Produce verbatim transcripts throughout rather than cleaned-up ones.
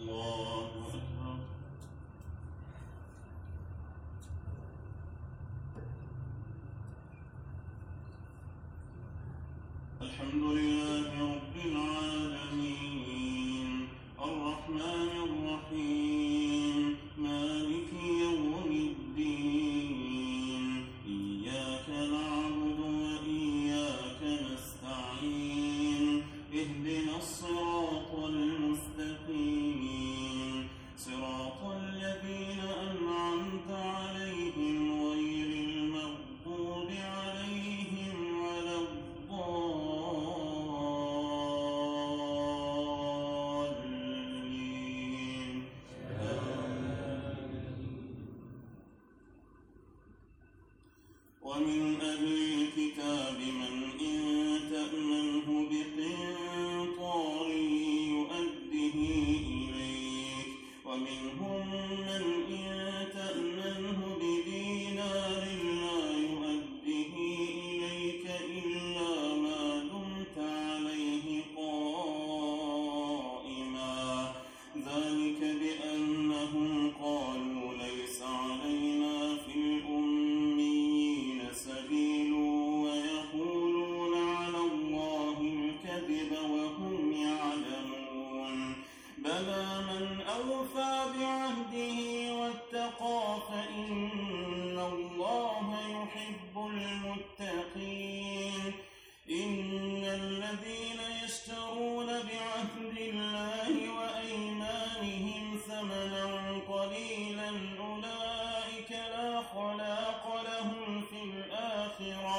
الله أكبر. الحمد لله رب العالمين الرحمن الرحيم مالك يوم الدين إياك نعبد وإياك نستعين اهدنا الصراط المستقيم صراط الذين أنعمت عليهم غير المغضوب عليهم ولا الضالين. ومن أهل الكتاب من إن تأمنه بقنطار يؤده إليك ومنهم من إن تأمنه بدينار لا يؤده إليك إلا ما دمت عليه قائما ذلك بأنهم قالوا ليس علينا في الأميين سبيل ويقولون على الله الكذب وهم يعلمون بلى من أوفى بعهده واتقى فإن الله يحب المتقين. إن الذين يشترون بعهد الله وأيمانهم ثمنا قليلا أولئك لا خلاق لهم في الآخرة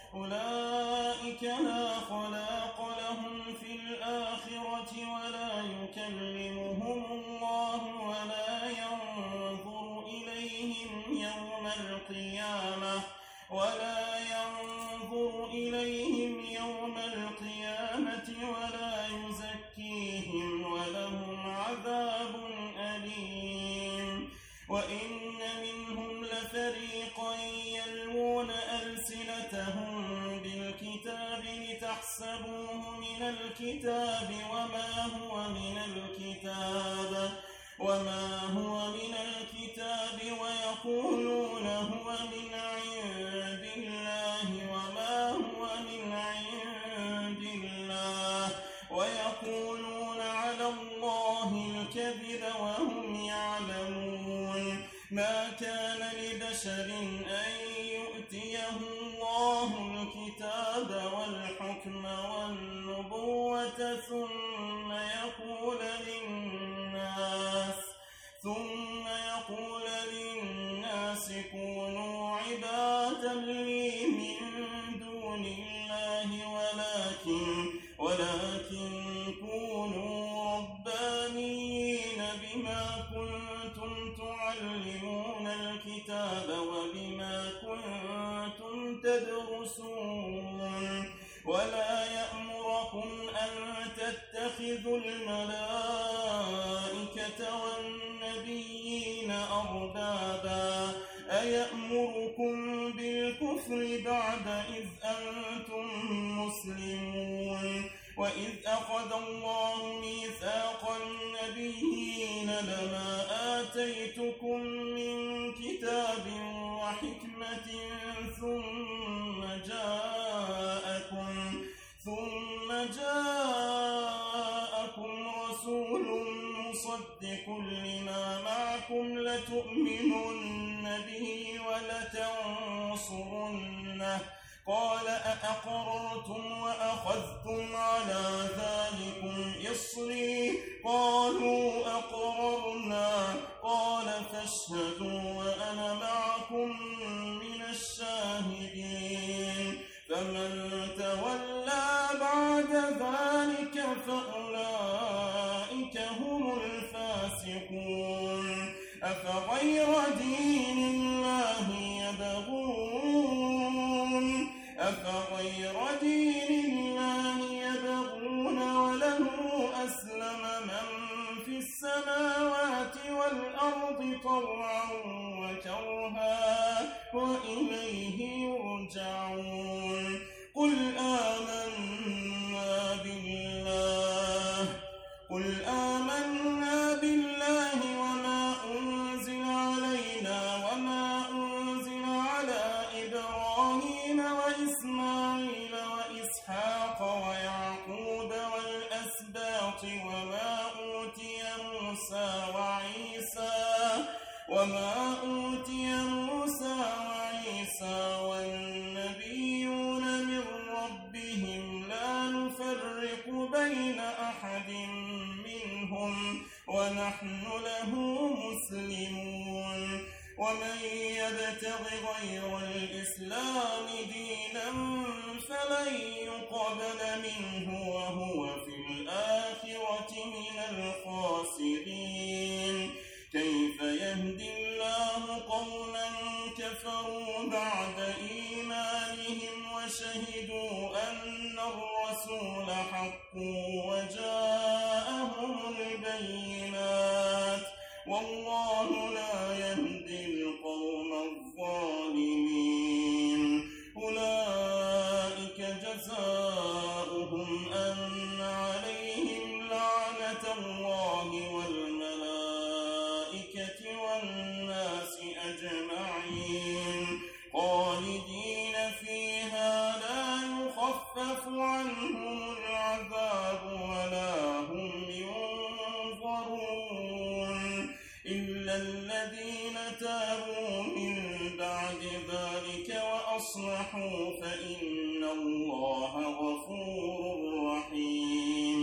أولئك لا خلاق لهم في الآخرة ولا يكلمهم الله ولا ينظر إليهم يوم القيامة ولا ينظر إليهم يوم القيامة ولا يزكيهم ولهم عذاب أليم. وإن منهم لفريقا يلوون ألسنتهم بالكتاب لتحسبوه من الكتاب وما هو من الكتاب وما هو من الكتاب ويقولون هو من عند الله وما هو من عند الله ويقولون على الله الكذب وهم يعلمون. ما كان لبشر أن يؤتيه الله الكتاب والحكم والنبوة ثم يقول للناس ثم يقول للناس كونوا عبادا لي من دون الله ولكن ولكن كونوا ربانيين بما كنتم تعلمون الكتاب وبما كنتم تدرسون. ولا يأمركم أن تتخذوا الملائكة والنبيين أربابا أيأمركم بالكفر بعد إذ أنتم مسلمون. وإذ أخذ الله ميثاق النبيين لما آتيتكم من كتاب وحكمة ثم جاءكم ثم جاءكم رسول مصدق لما معكم لتؤمنن به ولتنصرنه قال أأقررتم وأخذتم على ذلكم إصري قالوا أقررنا قال فاشهدوا وأنا معكم من الشاهدين. فمن تولى بعد ذلك فأولئك هم الفاسقون. أفغير دين الله يبغون أفغير دين الله يبغون وله أسلم من في السماوات والأرض طوعا وكرها وإليه يرجعون. قل آمنا بالله قل آمنا بالله وما أوتي موسى وعيسى وما أوتي موسى وعيسى والنبيون من ربهم لا نفرق بين أحد منهم ونحن له مسلمون ومن يبتغ غير الإسلام دينا فلن يقبل منه وهو في الآخرة من الخاسرين كيف يهدي الله قوما كفروا بعد إيمانهم وشهدوا أن الرسول حق وجاءهم البينات والله لا يهدي القوم الظالمين أولئك جزاؤهم أن عليهم لعنة الله والملائكة والناس أجمعين خالدين فيها لا يخفف عنهم العذاب ولا هم ينظرون إلا الذين تابوا من بعد ذلك وأصلحوا فإن الله غفور رحيم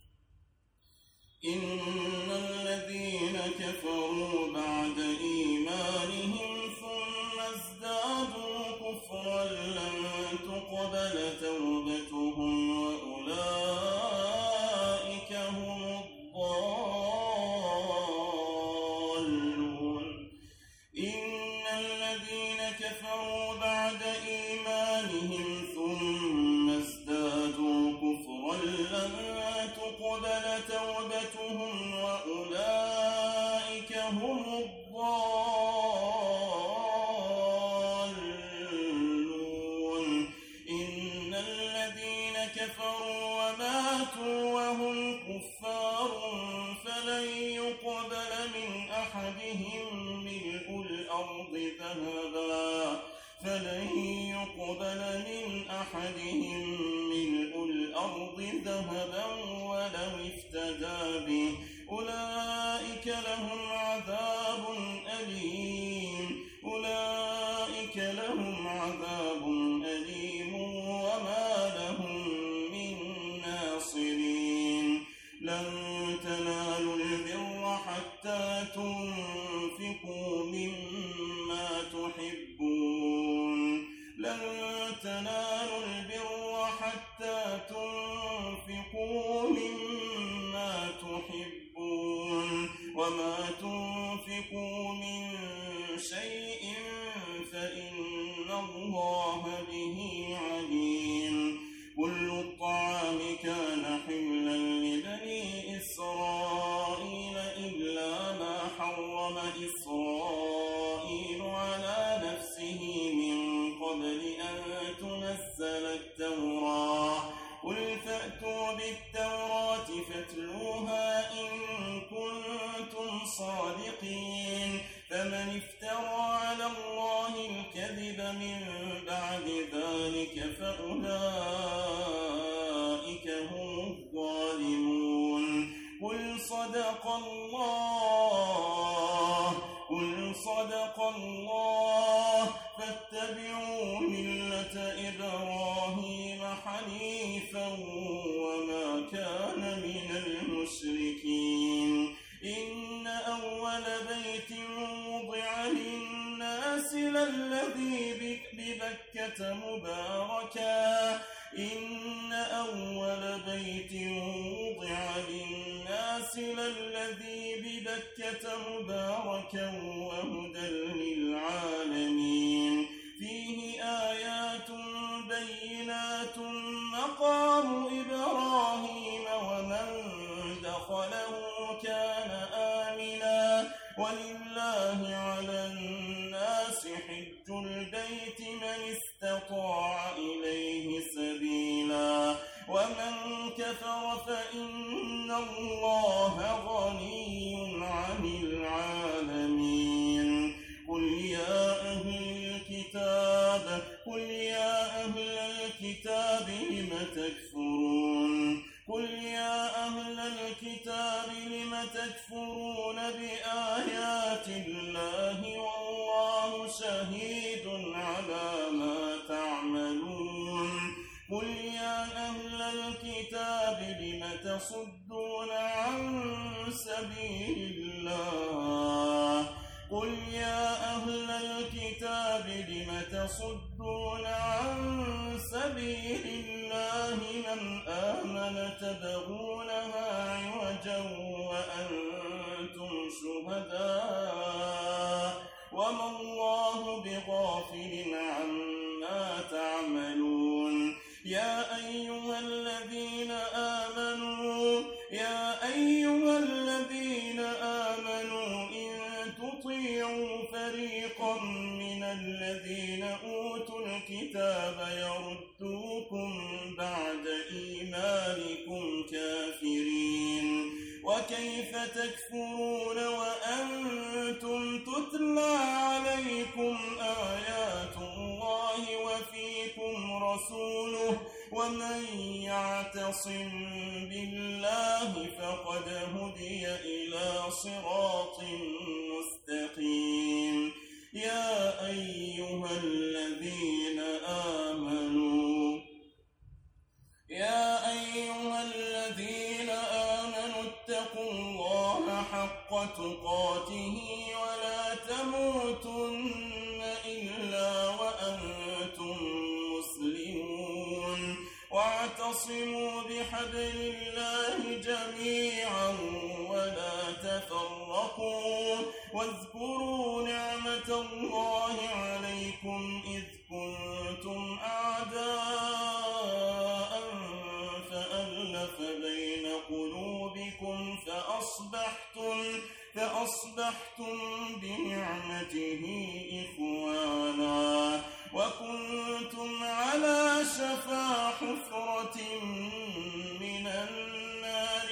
إن الذين كفروا بعد إيمانهم ثم ازدادوا كفرا لن تقبل توبتهم وأولئك هم الضالون إن الذين كفروا بعد إيمانهم ثم ازدادوا كفرا لن تقبل توبتهم وأولئك هم الضالون إن الذين كفروا وماتوا وهم كفار فلن يقبل من أحدهم ملء الأرض ذهبا فلن يقبل من أحدهم ملء الأرض ذهبا ولو افتدى به أولئك لهم عذاب أليم أولئك لهم عذاب أليم وما لهم من ناصرين لن تنالوا البر حتى تنفقوا مما تحبون لن تنالوا البر حتى تنفقوا مما تحبون وما تنفقوا من شيء فإن الله به عليم كل الطعام كان حلا لبني إسرائيل إلا ما حرم إسرائيل على نفسه من قبل أن تنزل التوراة قل فأتوا بالتوراة فاتلوها إن كنتم صادقين فمن افترى على الله الكذب من بعد ذلك فأولئك هم الظالمون قل صدق الله قل صدق الله فاتبعوا ملة إبراهيم حنيفا وما كان من المشركين إن أول بيت وضع للناس للذي ببكة مباركا إن أول بيت وضع للناس للذي ببكة مباركا وهدى للعالمين فيه آيات بينات مقام إبراهيم ومن دخله كان آمنا ولله على الناس حج البيت من استطاع إليه سبيلا ومن كفر فإن الله غني عن العالمين قل يا أهل الكتاب قل يا أهل الكتاب لم تكفرون قل يا أهل الكتاب الكتاب لم تكفرون بآيات الله والله شهيد على ما تعملون قل يا أهل الكتاب لم تصدون عن سبيل الله قل يا أهل الكتاب لم تصدون عن سبيل الله من آمن تبغونها عوجا وأنتم شهداء وما الله بغافل عما تعملون يا أيها الذين آمنوا يا أيها الذين آمنوا إن تطيعوا فريقا من الذين أوتوا الكتاب يردوكم بعد إيمانكم كافرين وكيف تكفرون وأنتم تتلى عليكم آيات الله وفيكم رسوله ومن يعتصم بالله فقد هدي إلى صراط مستقيم يا أيها الذين آمنوا يا أيها الذين آمنوا اتقوا الله حق تقاته ولا تموتن إلا وأنتم مسلمون واعتصموا بحبل الله جميعا ولا تفرقوا واذكروا نعمة الله عليكم إذ كنتم أعداء فألف بين قلوبكم فأصبحتم فأصبحتم بنعمته إخوانا وكنتم على شفا حفرة من النار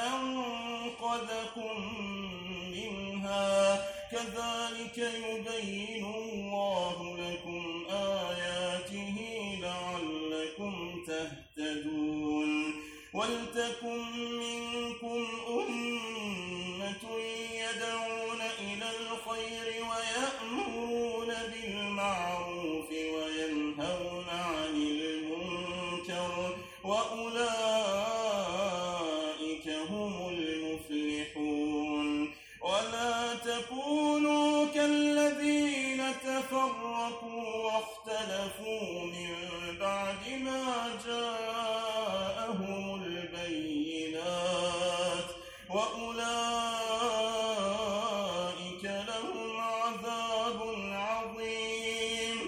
فأنقذكم منها كذلك يبين الله لكم آياته لعلكم تهتدون ولتكن منكم أمة يدعون إلى الخير ويأمرون بالمعروف وينهون عن المنكر وأولئك هم المفلحون ولا تكونوا كالذين تفرقوا واختلفوا من بعد ما جاءهم البينات وأولئك لهم عذاب عظيم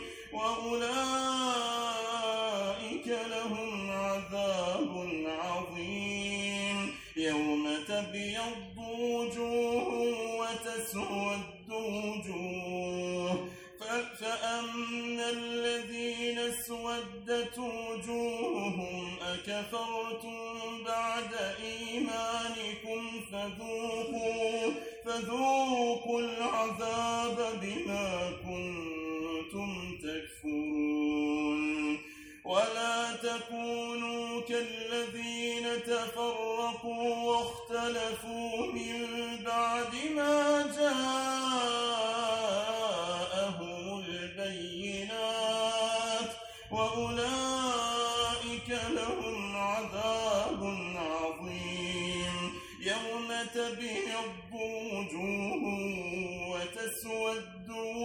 وأولئك لهم عذاب عظيم يوم تبيض وجوه وتسود وجوه فأما الذين اسودت وجوههم أكفرتم بعد إيمانكم فذوقوا فذوقوا العذاب بما كنتم تكفرون ولا تكونوا كالذين تفرقوا واختلفوا من بعد ما جاءهم البينات وأولئك لهم عذاب عظيم يوم تبيض وجوه وتسود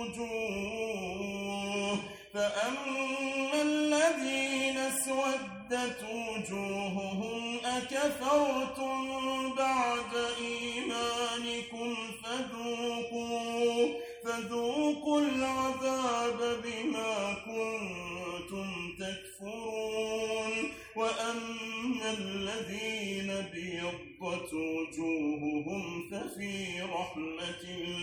وجوه فأما الذين اسودت وجوههم أكفرتم بعد إيمانكم فذوقوا فذوقوا العذاب بما كنتم تكفرون وأما الذين ابيضت وجوههم ففي رحمة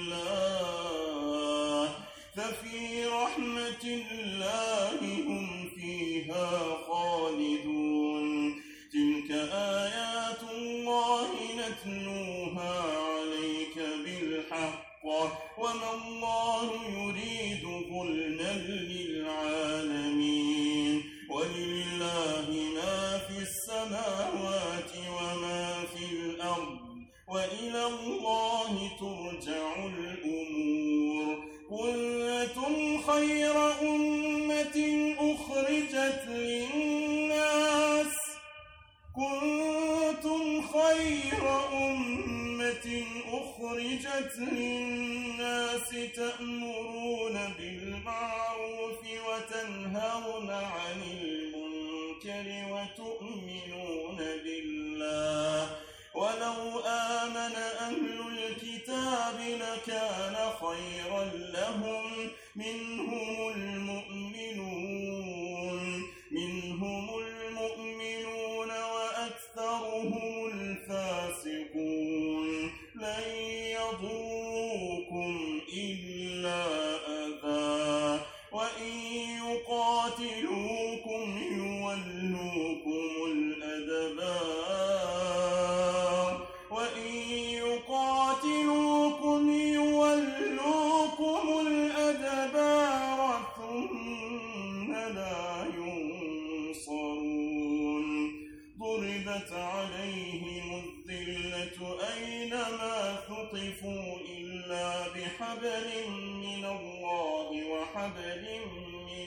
الله ففي رحمة الله هم فيها خالدون تلك آيات الله نتلوها عليك بالحق وما الله يريد ظلما للعالمين ولله ما في السماوات وما في الأرض وإلى الله ترجع الأمور. كنتم خير أمة أخرجت للناس كنتم خير أمة أخرجت للناس تأمرون بالمعروف وتنهون عن المنكر وتؤمنون بالله ولو آمن أهل الكتاب لكان خيرا لهم منهم المؤمنون منهم المؤمنون وأكثرهم الفاسقون. لن يضروكم إلا أذى وإن يقاتلوكم يولوكم الأدبار وإن يقاتلوكم يولوكم الأدبار ثم لا ينصرون. ضربت عليهم الذلة أينما ثقفوا إلا بحبل من الله وحبل من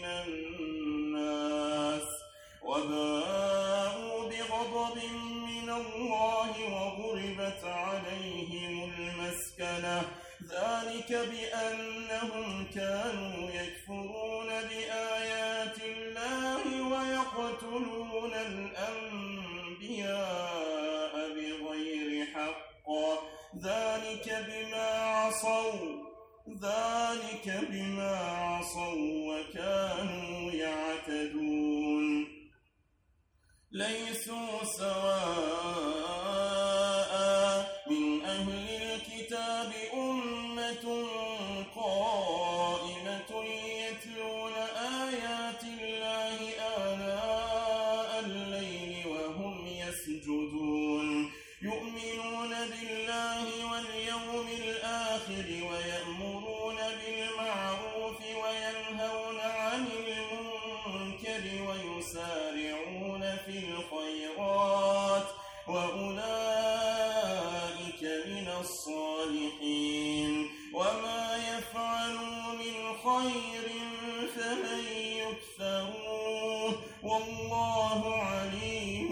الناس وباءوا بغضب من الله وضربت عليهم المسكنة ذلك بأنهم كانوا يكفرون بآيات الله ويقتلون الأنبياء بغير حق ذلك بما عصوا ذلك بما عصوا وكانوا يعتدون. ليسوا سواء من أهل الكتاب أمة قائمة يتلون آيات الله آناء الليل وهم يسجدون يؤمنون بالله واليوم الآخر ويأمرون بالمعروف وينهون عن المنكر ويسارعون في الخيرات وأولئك من الصالحين. وما يفعلوا من خير فلن يكفروه والله عليم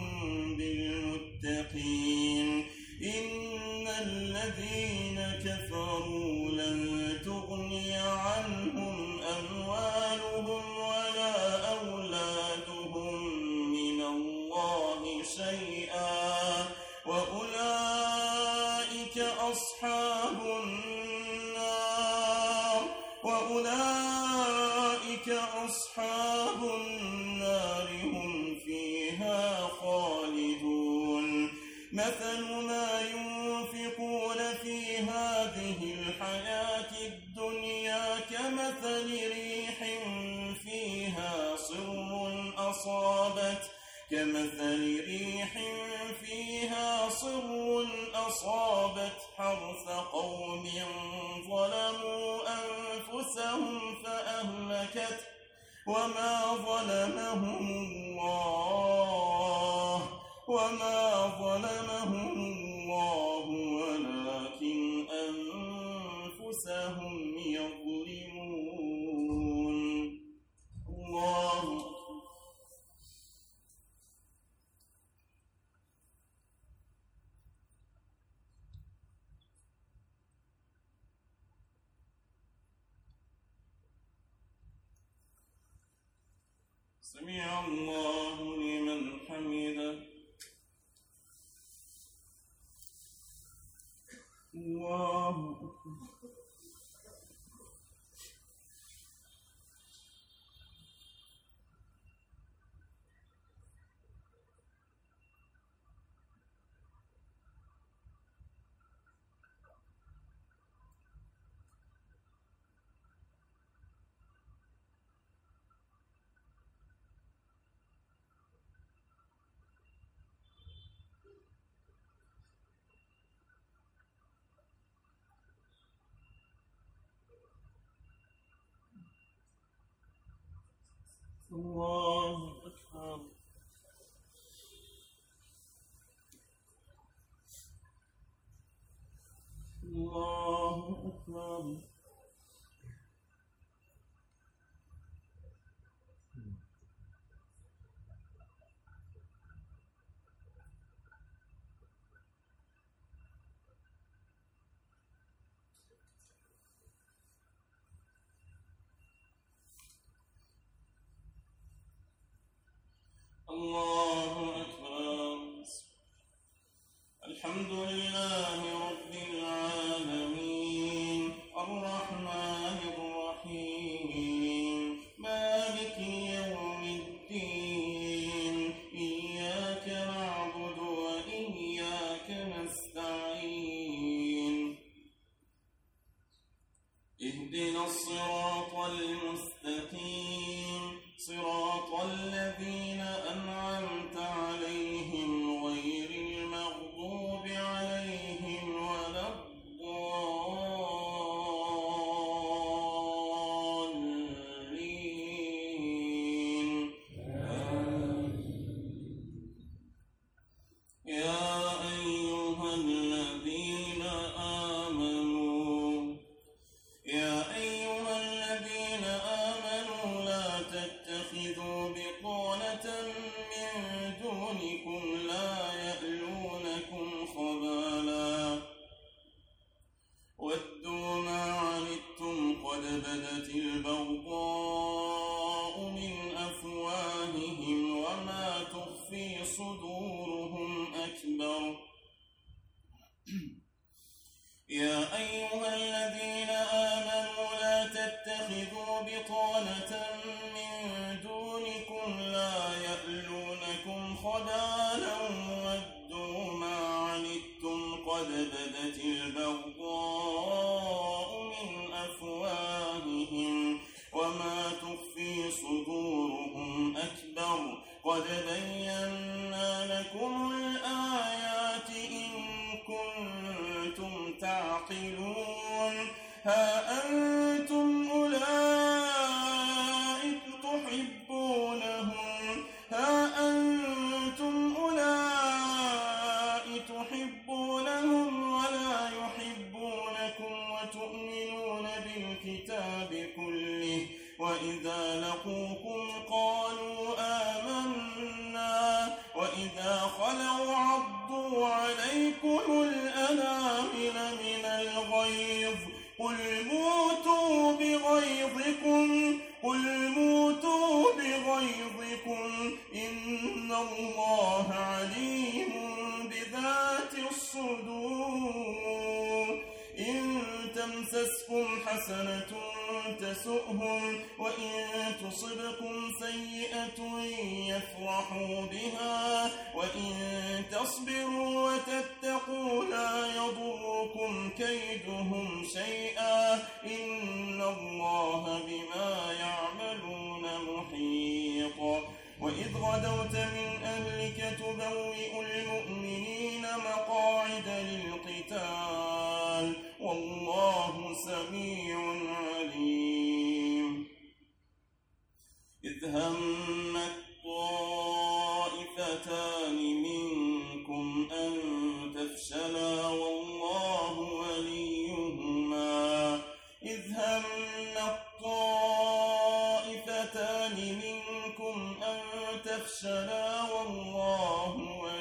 بالمتقين. إن الذين كفروا لن تغني عنهم أموالهم ولا أولادهم من الله شيئا وأولئك أصحاب النار وأولئك أصحاب النار هم فيها خالدون. مثل ما ينفقون في هذه الحياة الدنيا كمثل ريح فيها صر أصابت كمثل ريح فيها صر أصابت حرث قوم ظلموا أنفسهم فأهلكت وما ظلمهم الله وما ظلمهم الله ولكن أنفسهم يظلمون. الله سمع الله لمن حمده. الله الله أكبر. الله أكبر. الحمد لله رب العالمين الرحمن الرحيم مالك يوم الدين إياك نعبد وإياك نستعين اهدنا الصراط المستقيم صراط الذين أنعمت عليهم غير المغضوب عليهم ولا الضالين. يا أيها الذين آمنوا يا أيها الذين آمنوا لا تتخذوا بطانة من دونكم لا يألونكم خبالا ودوا ما عنتم قد بدت البغضاء من أفواههم وما تخفي صدورهم أكبر. يا أيها الذين آمنوا لا تتخذوا بطانة من دونكم لا يألونكم خبالا ودوا ما عنتم قد بدت البغضاء من أفواههم وما تخفي صدورهم أكبر. قد بينا لكم الآيات إن كنتم تعقلون. ها أنتم أولئك تحبونهم ها أنتم أولئك تحبونهم ولا يحبونكم وتؤمنون بالكتاب كله وإذا لقوكم قالوا آمنا وإذا خلوا عضوا عليكم الأنامل من الغيظ قل موتوا بغيظكم قل موتوا بغيظكم إن الله عليم بذات الصدور. إن تمسسكم حسنة تسؤهم وإن تصبكم سيئة يفرحوا بها وإن تصبروا وتتقوا لا يضركم كيدهم شيئا إن الله بما يعملون محيط. وإذ غدوت من أهلك تبوئ المؤمنين مقاعد للقتال والله سميع عليم. إذ همت طائفتان منكم أن تفشلا والله وليهما إذ همت طائفتان منكم أن تفشلا والله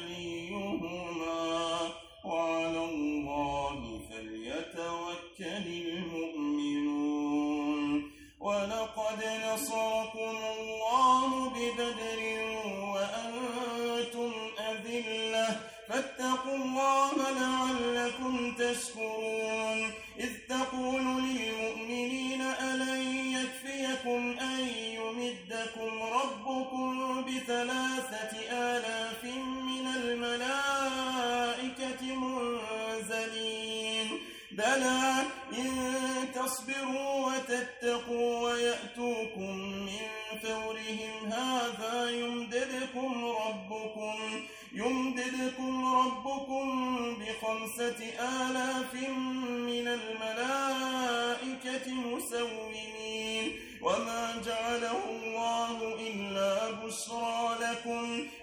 وليهما وعلى الله فليتوكل المؤمنون. ولقد نصركم الله ببدر وأنتم أذلة فاتقوا الله لعلكم تشكرون. إذ تقول للمؤمنين ألن يكفيكم أن يمدكم ربكم بثلاثة آلاف من الملائكة منزلين بلى إن تصبروا وتتقوا ويأتوكم من فورهم هذا يمددكم ربكم يمددكم ربكم بخمسة آلاف من الملائكة مسومين وما جعله الله إلا بشرى لكم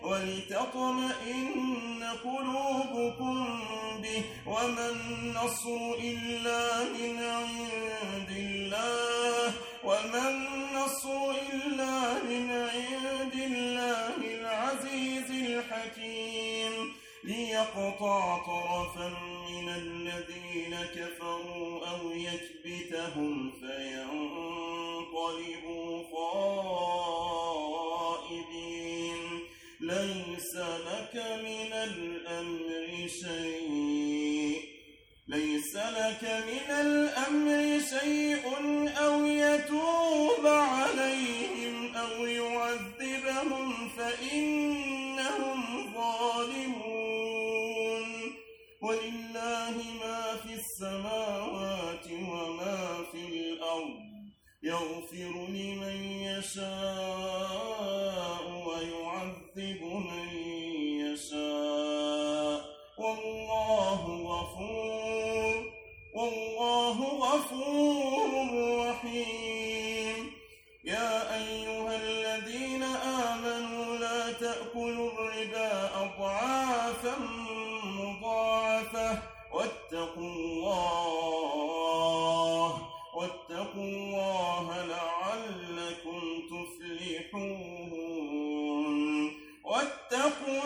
ولتطمئن قلوبكم به وما النصر إلا من عند الله وما النصر إلا من عند الله العزيز الحكيم ليقطع طرفا من الذين كفروا أو يكبتهم فينقلبوا خائبين لك من الأمر شيء ليس لك من الأمر شيء أو يتوب عليهم أو يعذبهم فإنهم ظالمون ولله ما في السماوات وما في الأرض يغفر لمن يشاء ويعذب من يشاء والله غفور والله غفور رحيم يا أيها الذين آمنوا لا تأكلوا الربا أضعافا مضاعفة واتقوا الله واتقوا الله لعلكم تفلحون واتقوا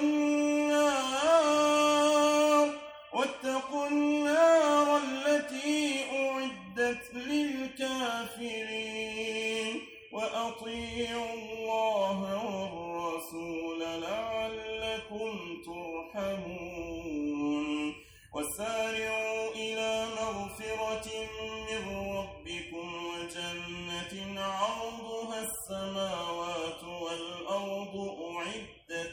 النار واتقوا النار التي أعدت للكافرين وأطيعوا الله والرسول لعلكم ترحمون وسارعوا إلى مغفرة من ربكم وجنة عرضها السماوات والأرض أعدت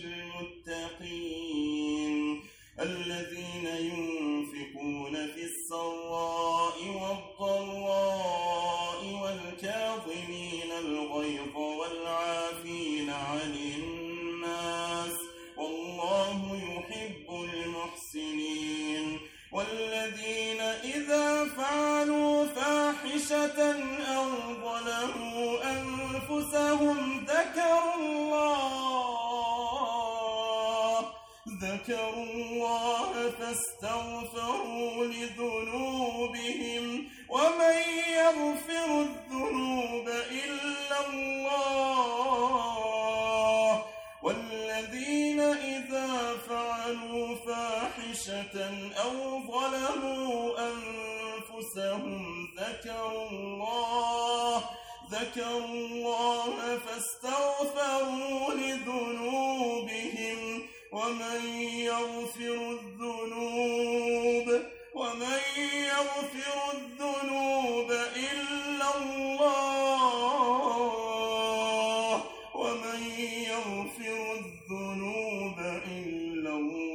للمتقين الذين ينفقون في السراء والضراء والكاظمين الغيظ والعافين عن الناس والله يحب المحسنين والذين إذا فعلوا فاحشة أو ظلموا أنفسهم ذكروا الله ذكروا الله فاستغفروا لذنوبهم ومن يغفر الذنوب إلا الله والذين إذا فعلوا فاحشة أو ظلموا أنفسهم ذكروا الله ذكروا الله فاستغفروا لذنوبهم ومن يغفر الذنوب ومن يغفر الذنوب إلا الله ومن يغفر الذنوب إلا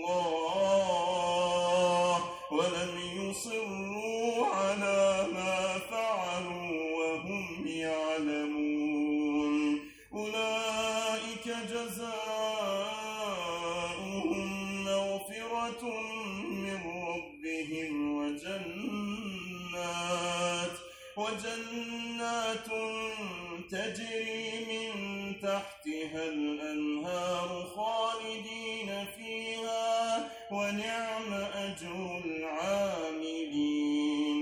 الله ولم يصروا على ما فعلوا وهم يعلمون أولئك جزاؤهم مغفرة من ربهم وجنات وجنات تجري من تحتها الأنهار خالدين فيها ونعم أجر العاملين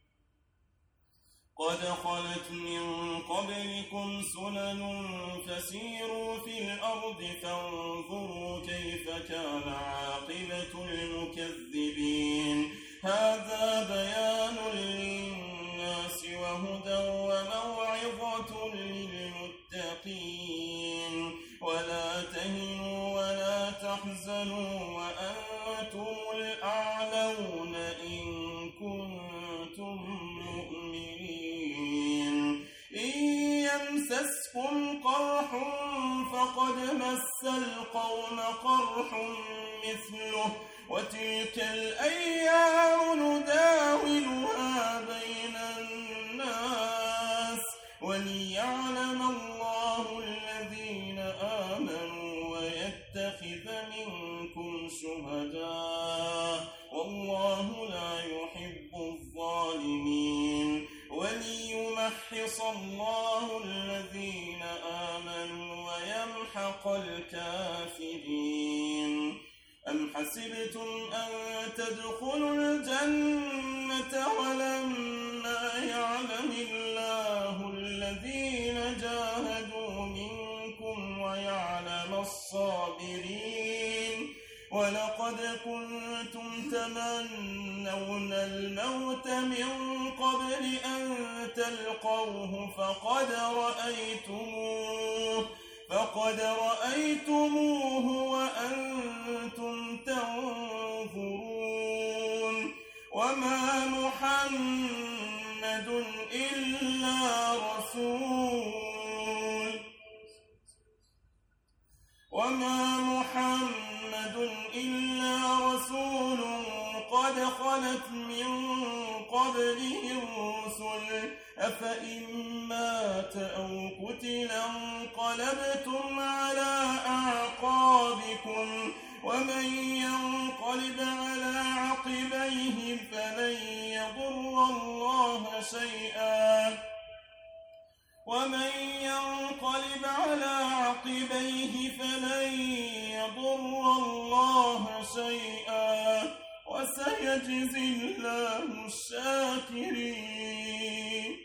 قد خلت من قبلكم سنن فسيروا في الأرض فانظروا كيف كان عاقبة المكذبين هذا بيان للناس وهدى وموعظة للمتقين ولا تهنوا ولا تحزنوا وأنتم الأعلون إن كنتم مؤمنين إن يمسسكم قرح فقد مس القوم قرح مثله وتلك الأيام نداولها بين الناس وليعلم الله الذين آمنوا ويتخذ منكم شهداء والله لا يحب الظالمين وليمحص الله الذين آمنوا ويمحق الكافرين أم حسبتم أن تدخلوا الجنة ولما يعلم الله الذين جاهدوا منكم ويعلم الصابرين ولقد كنتم تمنون الموت من قبل أن تلقوه فقد رأيتموه فقد رأيتموه وأنتم تنظرون وما محمد إلا رسول وما محمد إلا رسول قد خلت من قبله الرسل أفإن مات أو قتل انقلبتم على أعقابكم ومن ينقلب على عقبيه فلن يضر الله شيئا ومن ينقلب على عقبيه فلن يضر الله شيئا وسيجزي الله الشاكرين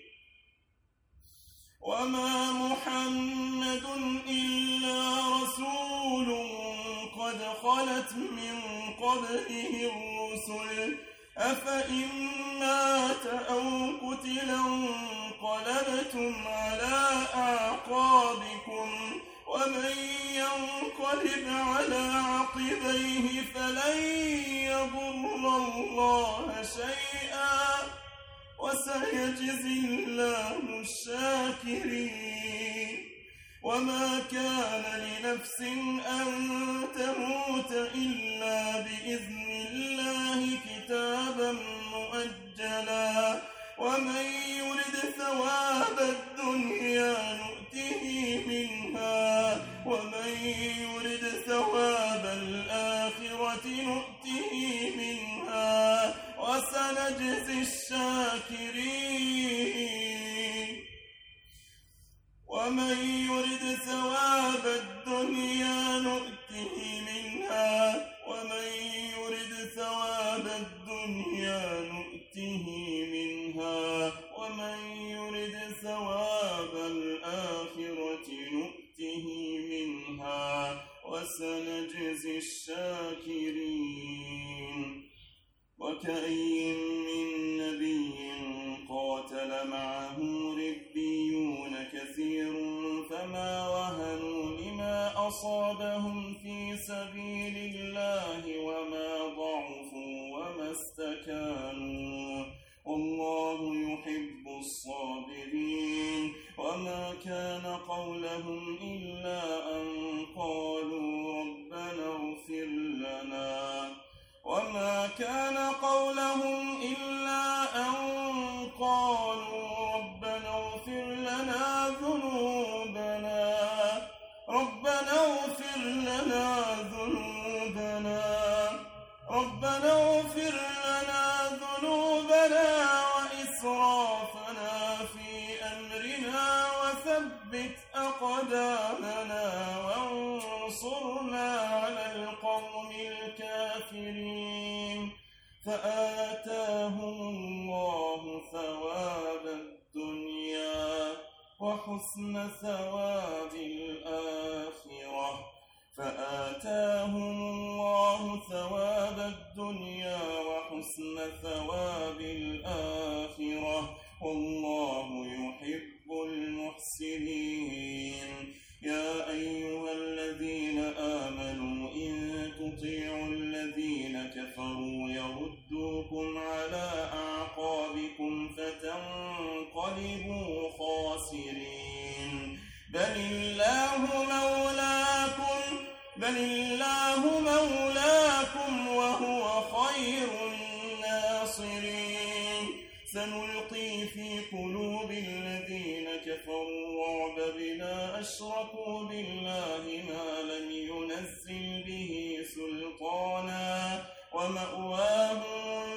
وما محمد إلا رسول قد خلت من قبله الرسل أفإن مات أو قتل انقلبتم على أعقابكم ومن ينقلب على عقبيه فلن يضر الله شيئا وسيجزي الله الشاكرين وما كان لنفس أن تموت إلا بإذن الله كتابا مؤجلا ومن يرد ثواب الدنيا نؤته منها ومن يرد ثواب الآخرة نؤته منها وسنجزي الشاكرين ومن يرد ثواب الدنيا نؤته منها ومن يرد ثواب الدنيا نؤته منها ومن يرد ثواب الآخرة نؤته منها وسنجزي الشاكرين وكأين من نبي قاتل معه ربيون كثير فما وهنوا لما أصابهم في سبيل الله وما ضعفوا وما استكانوا والله يحب الصابرين وما كان قولهم إلا أن قالوا ربنا اغفر لنا وما كان قولهم إلا أن قالوا ربنا اغفر لنا ذنوبنا ربنا اغفر لنا ذنوبنا ربنا اغفر لنا ذنوبنا وإسرافنا في أمرنا وثبت أقدامنا وانصرنا على القوم الكافرين فآتاهم الله ثواب الدنيا وحسن ثواب الآخرة فآتاهم الله ثواب الدنيا وحسن ثواب الآخرة والله يحب المحسنين يا أيها الذين آمنوا إن تطيعوا الذين كفروا يردوكم على أعقابكم فتنقلبوا خاسرين بل الله مولاكم بل الله مولاكم وهو خير الناصرين سنلقي في قلوب الذين كفروا الرعب بما أشركوا بالله ما لم ينزل به سلطانا ومأواهم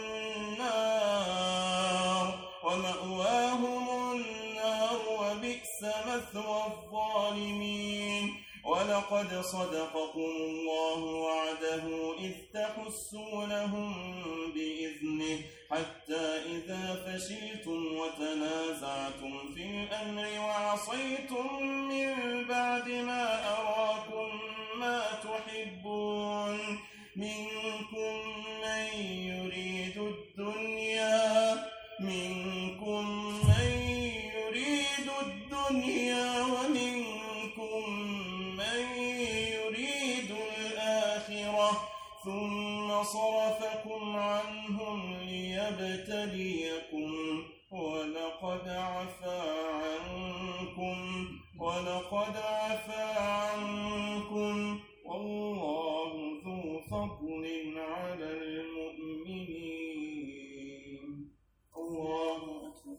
النار ومأواهم النار وبئس مثوى الظالمين ولقد صدقكم الله وعده إذ تحسونهم بإذنه حتى إذا فشلتم وتنازعتم في الأمر وعصيتم من بعد ما أراكم ما تحبون منكم من يريد الدنيا منكم من يريد الدنيا ومنكم عنهم ليبتليكم ولقد عفا عنكم ولقد عفا عنكم والله ذو فضل على المؤمنين. الله أكبر.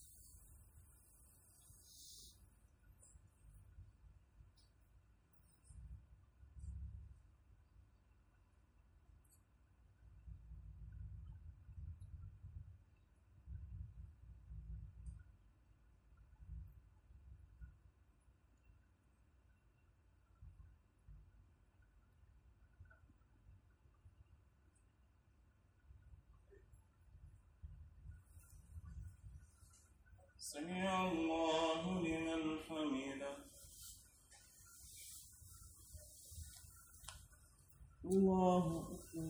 سمع الله لمن حمده. الله أكبر.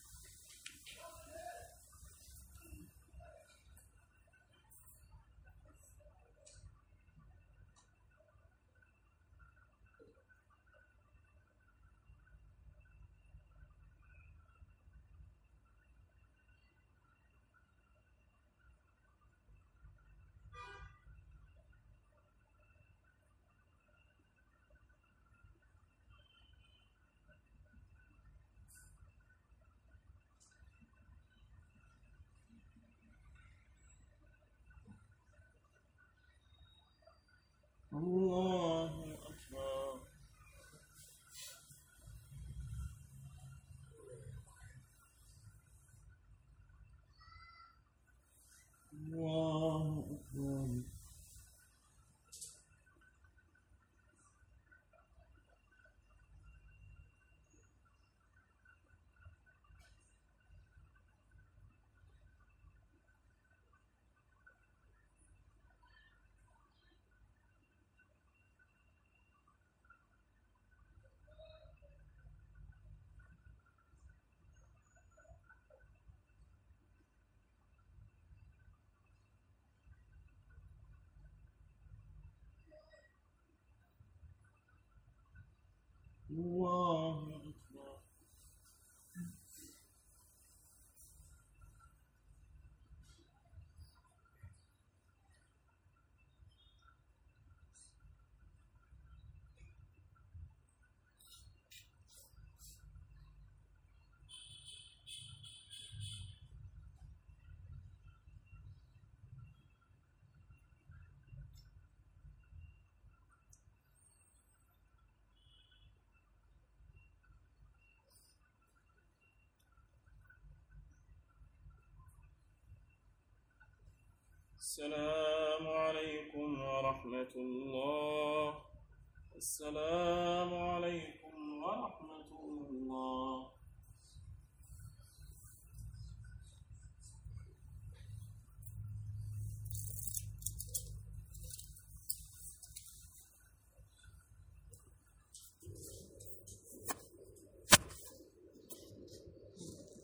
الله أكبر. الله أكبر. الله أكبر. السلام عليكم ورحمة الله. السلام عليكم ورحمة